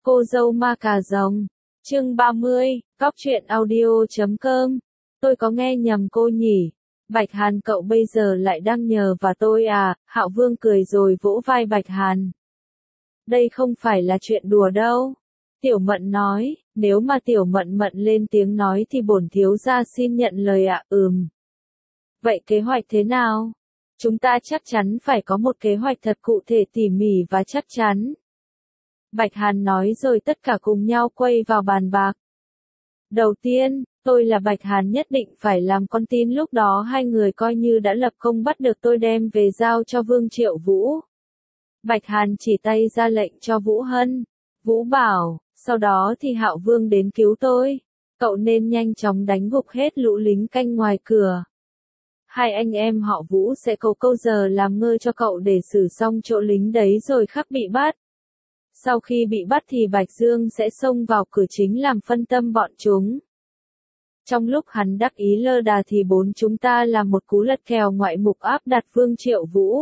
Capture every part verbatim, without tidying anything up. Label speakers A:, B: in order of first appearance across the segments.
A: Cô dâu ma cà rồng. Chương ba mươi, cóc truyện audio chấm com. Tôi có nghe nhầm cô nhỉ? Bạch Hàn cậu bây giờ lại đang nhờ vào tôi à? Hạo Vương cười rồi vỗ vai Bạch Hàn. Đây không phải là chuyện đùa đâu. Tiểu Mận nói, nếu mà Tiểu Mận Mận lên tiếng nói thì bổn thiếu gia xin nhận lời ạ. Ừm. Vậy kế hoạch thế nào? Chúng ta chắc chắn phải có một kế hoạch thật cụ thể tỉ mỉ và chắc chắn. Bạch Hàn nói rồi tất cả cùng nhau quay vào bàn bạc. Đầu tiên, tôi là Bạch Hàn nhất định phải làm con tin lúc đó hai người coi như đã lập công bắt được tôi đem về giao cho Vương Triệu Vũ. Bạch Hàn chỉ tay ra lệnh cho Vũ Hân. Vũ bảo, sau đó thì Hạo Vương đến cứu tôi. Cậu nên nhanh chóng đánh gục hết lũ lính canh ngoài cửa. Hai anh em họ Vũ sẽ cầu câu giờ làm ngơ cho cậu để xử xong chỗ lính đấy rồi khắc bị bắt. Sau khi bị bắt thì Bạch Dương sẽ xông vào cửa chính làm phân tâm bọn chúng. Trong lúc hắn đắc ý lơ đà thì bốn chúng ta làm một cú lật kèo ngoại mục áp đặt Vương Triệu Vũ.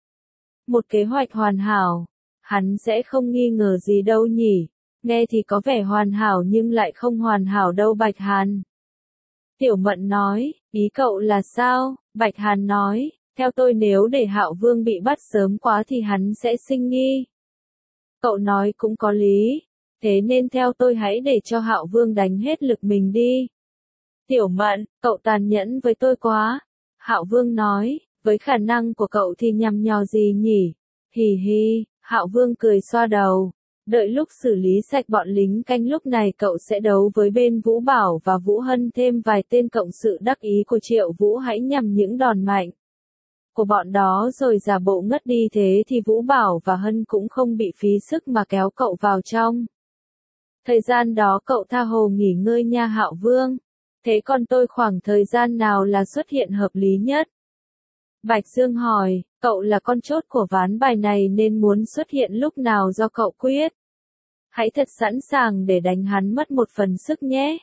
A: Một kế hoạch hoàn hảo. Hắn sẽ không nghi ngờ gì đâu nhỉ. Nghe thì có vẻ hoàn hảo nhưng lại không hoàn hảo đâu Bạch Hàn. Tiểu Mận nói, ý cậu là sao? Bạch Hàn nói, theo tôi nếu để Hạo Vương bị bắt sớm quá thì hắn sẽ sinh nghi. Cậu nói cũng có lý, thế nên theo tôi hãy để cho Hạo Vương đánh hết lực mình đi. Tiểu Mận, cậu tàn nhẫn với tôi quá. Hạo Vương nói, với khả năng của cậu thì nhằm nhò gì nhỉ? Hì hì, Hạo Vương cười xoa đầu. Đợi lúc xử lý sạch bọn lính canh lúc này cậu sẽ đấu với bên Vũ Bảo và Vũ Hân thêm vài tên cộng sự đắc ý của Triệu Vũ hãy nhằm những đòn mạnh của bọn đó rồi giả bộ ngất đi thế thì Vũ Bảo và Hân cũng không bị phí sức mà kéo cậu vào trong. Thời gian đó cậu tha hồ nghỉ ngơi nha Hạo Vương. Thế còn tôi khoảng thời gian nào là xuất hiện hợp lý nhất? Bạch Dương hỏi, cậu là con chốt của ván bài này nên muốn xuất hiện lúc nào do cậu quyết. Hãy thật sẵn sàng để đánh hắn mất một phần sức nhé.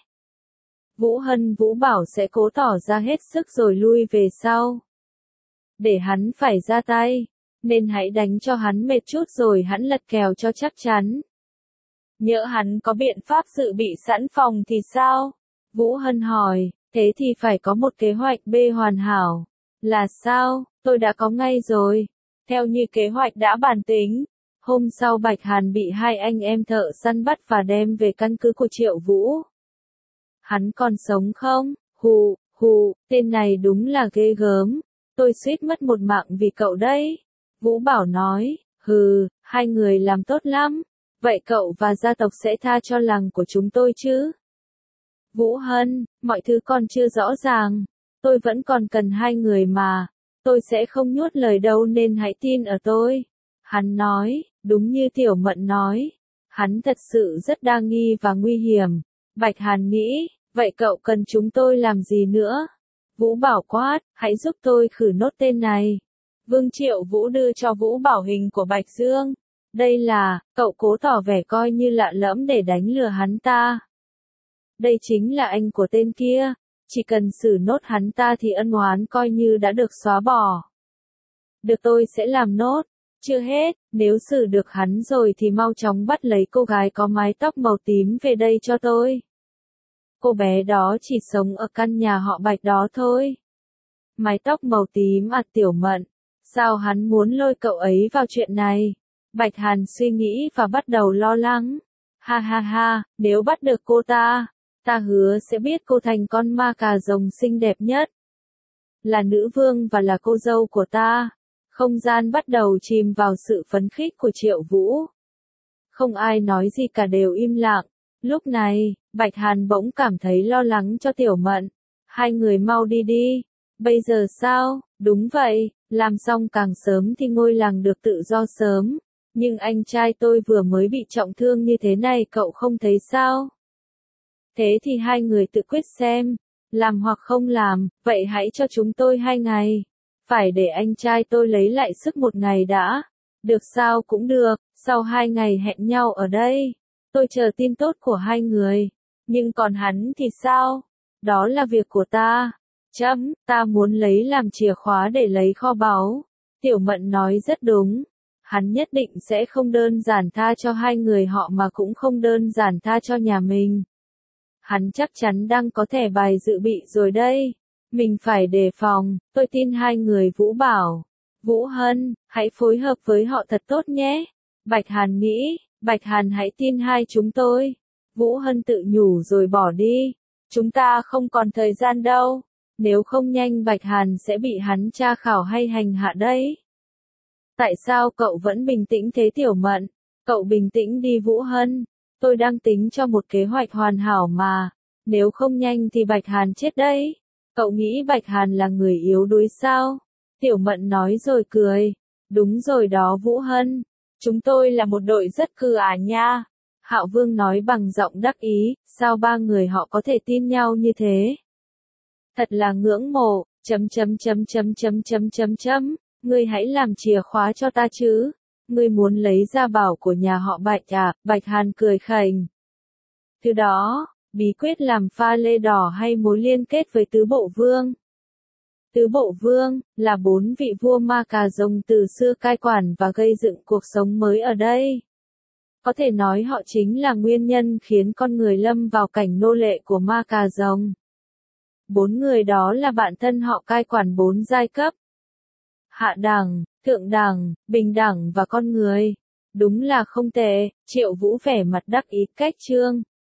A: Vũ Hân Vũ Bảo sẽ cố tỏ ra hết sức rồi lui về sau. Để hắn phải ra tay, nên hãy đánh cho hắn mệt chút rồi hắn lật kèo cho chắc chắn. Nhỡ hắn có biện pháp dự bị sẵn phòng thì sao? Vũ Hân hỏi, thế thì phải có một kế hoạch B hoàn hảo. Là sao? Tôi đã có ngay rồi. Theo như kế hoạch đã bàn tính, hôm sau Bạch Hàn bị hai anh em thợ săn bắt và đem về căn cứ của Triệu Vũ. Hắn còn sống không? Hù, hù, tên này đúng là ghê gớm. Tôi suýt mất một mạng vì cậu đấy. Vũ Bảo nói, hừ, hai người làm tốt lắm. Vậy cậu và gia tộc sẽ tha cho làng của chúng tôi chứ? Vũ Hân, mọi thứ còn chưa rõ ràng. Tôi vẫn còn cần hai người mà. Tôi sẽ không nuốt lời đâu nên hãy tin ở tôi. Hắn nói, đúng như Tiểu Mận nói. Hắn thật sự rất đa nghi và nguy hiểm. Bạch Hàn nghĩ, vậy cậu cần chúng tôi làm gì nữa? Vũ Bảo quát, hãy giúp tôi khử nốt tên này. Vương Triệu Vũ đưa cho Vũ Bảo hình của Bạch Dương. Đây là, cậu cố tỏ vẻ coi như lạ lẫm để đánh lừa hắn ta. Đây chính là anh của tên kia. Chỉ cần xử nốt hắn ta thì ân oán coi như đã được xóa bỏ. Được tôi sẽ làm nốt. Chưa hết, nếu xử được hắn rồi thì mau chóng bắt lấy cô gái có mái tóc màu tím về đây cho tôi. Cô bé đó chỉ sống ở căn nhà họ Bạch đó thôi. Mái tóc màu tím à Tiểu Mận. Sao hắn muốn lôi cậu ấy vào chuyện này? Bạch Hàn suy nghĩ và bắt đầu lo lắng. Ha ha ha, nếu bắt được cô ta, ta hứa sẽ biết cô thành con ma cà rồng xinh đẹp nhất. Là nữ vương và là cô dâu của ta. Không gian bắt đầu chìm vào sự phấn khích của Triệu Vũ. Không ai nói gì cả đều im lặng. Lúc này, Bạch Hàn bỗng cảm thấy lo lắng cho Tiểu Mận. Hai người mau đi đi. Bây giờ sao? Đúng vậy, làm xong càng sớm thì ngôi làng được tự do sớm. Nhưng anh trai tôi vừa mới bị trọng thương như thế này cậu không thấy sao? Thế thì hai người tự quyết xem. Làm hoặc không làm, vậy hãy cho chúng tôi hai ngày. Phải để anh trai tôi lấy lại sức một ngày đã. Được sao cũng được, sau hai ngày hẹn nhau ở đây. Tôi chờ tin tốt của hai người. Nhưng còn hắn thì sao? Đó là việc của ta. Chấm, ta muốn lấy làm chìa khóa để lấy kho báu. Tiểu Mận nói rất đúng. hắn nhất định sẽ không đơn giản tha cho hai người họ mà cũng không đơn giản tha cho nhà mình. Hắn chắc chắn đang có thẻ bài dự bị rồi đây. Mình phải đề phòng, tôi tin hai người Vũ Bảo. Vũ Hân, hãy phối hợp với họ thật tốt nhé. Bạch Hàn nghĩ, Bạch Hàn hãy tin hai chúng tôi. Vũ Hân tự nhủ rồi bỏ đi. Chúng ta không còn thời gian đâu. Nếu không nhanh Bạch Hàn sẽ bị hắn tra khảo hay hành hạ đấy. Tại sao cậu vẫn bình tĩnh thế Tiểu Mận? Cậu bình tĩnh đi Vũ Hân. Tôi đang tính cho một kế hoạch hoàn hảo mà. Nếu không nhanh thì Bạch Hàn chết đấy. Cậu nghĩ Bạch Hàn là người yếu đuối sao? Tiểu Mận nói rồi cười. Đúng rồi đó Vũ Hân. Chúng tôi là một đội rất cừ à nha. Hạo Vương nói bằng giọng đắc ý, sao ba người họ có thể tin nhau như thế? Thật là ngưỡng mộ, chấm chấm chấm chấm chấm chấm chấm chấm, ngươi hãy làm chìa khóa cho ta chứ. Ngươi muốn lấy ra bảo của nhà họ Bạch à? Bạch Hàn cười khành. Từ đó, bí quyết làm pha lê đỏ hay mối liên kết với tứ bộ vương? Tứ bộ vương, là bốn vị vua ma cà rồng từ xưa cai quản và gây dựng cuộc sống mới ở đây. Có thể nói họ chính là nguyên nhân khiến con người lâm vào cảnh nô lệ của ma cà rồng. Bốn người đó là bạn thân họ cai quản bốn giai cấp. Hạ đẳng, thượng đẳng, bình đẳng và con người. Đúng là không tệ, Triệu Vũ vẻ mặt đắc ý cách trương.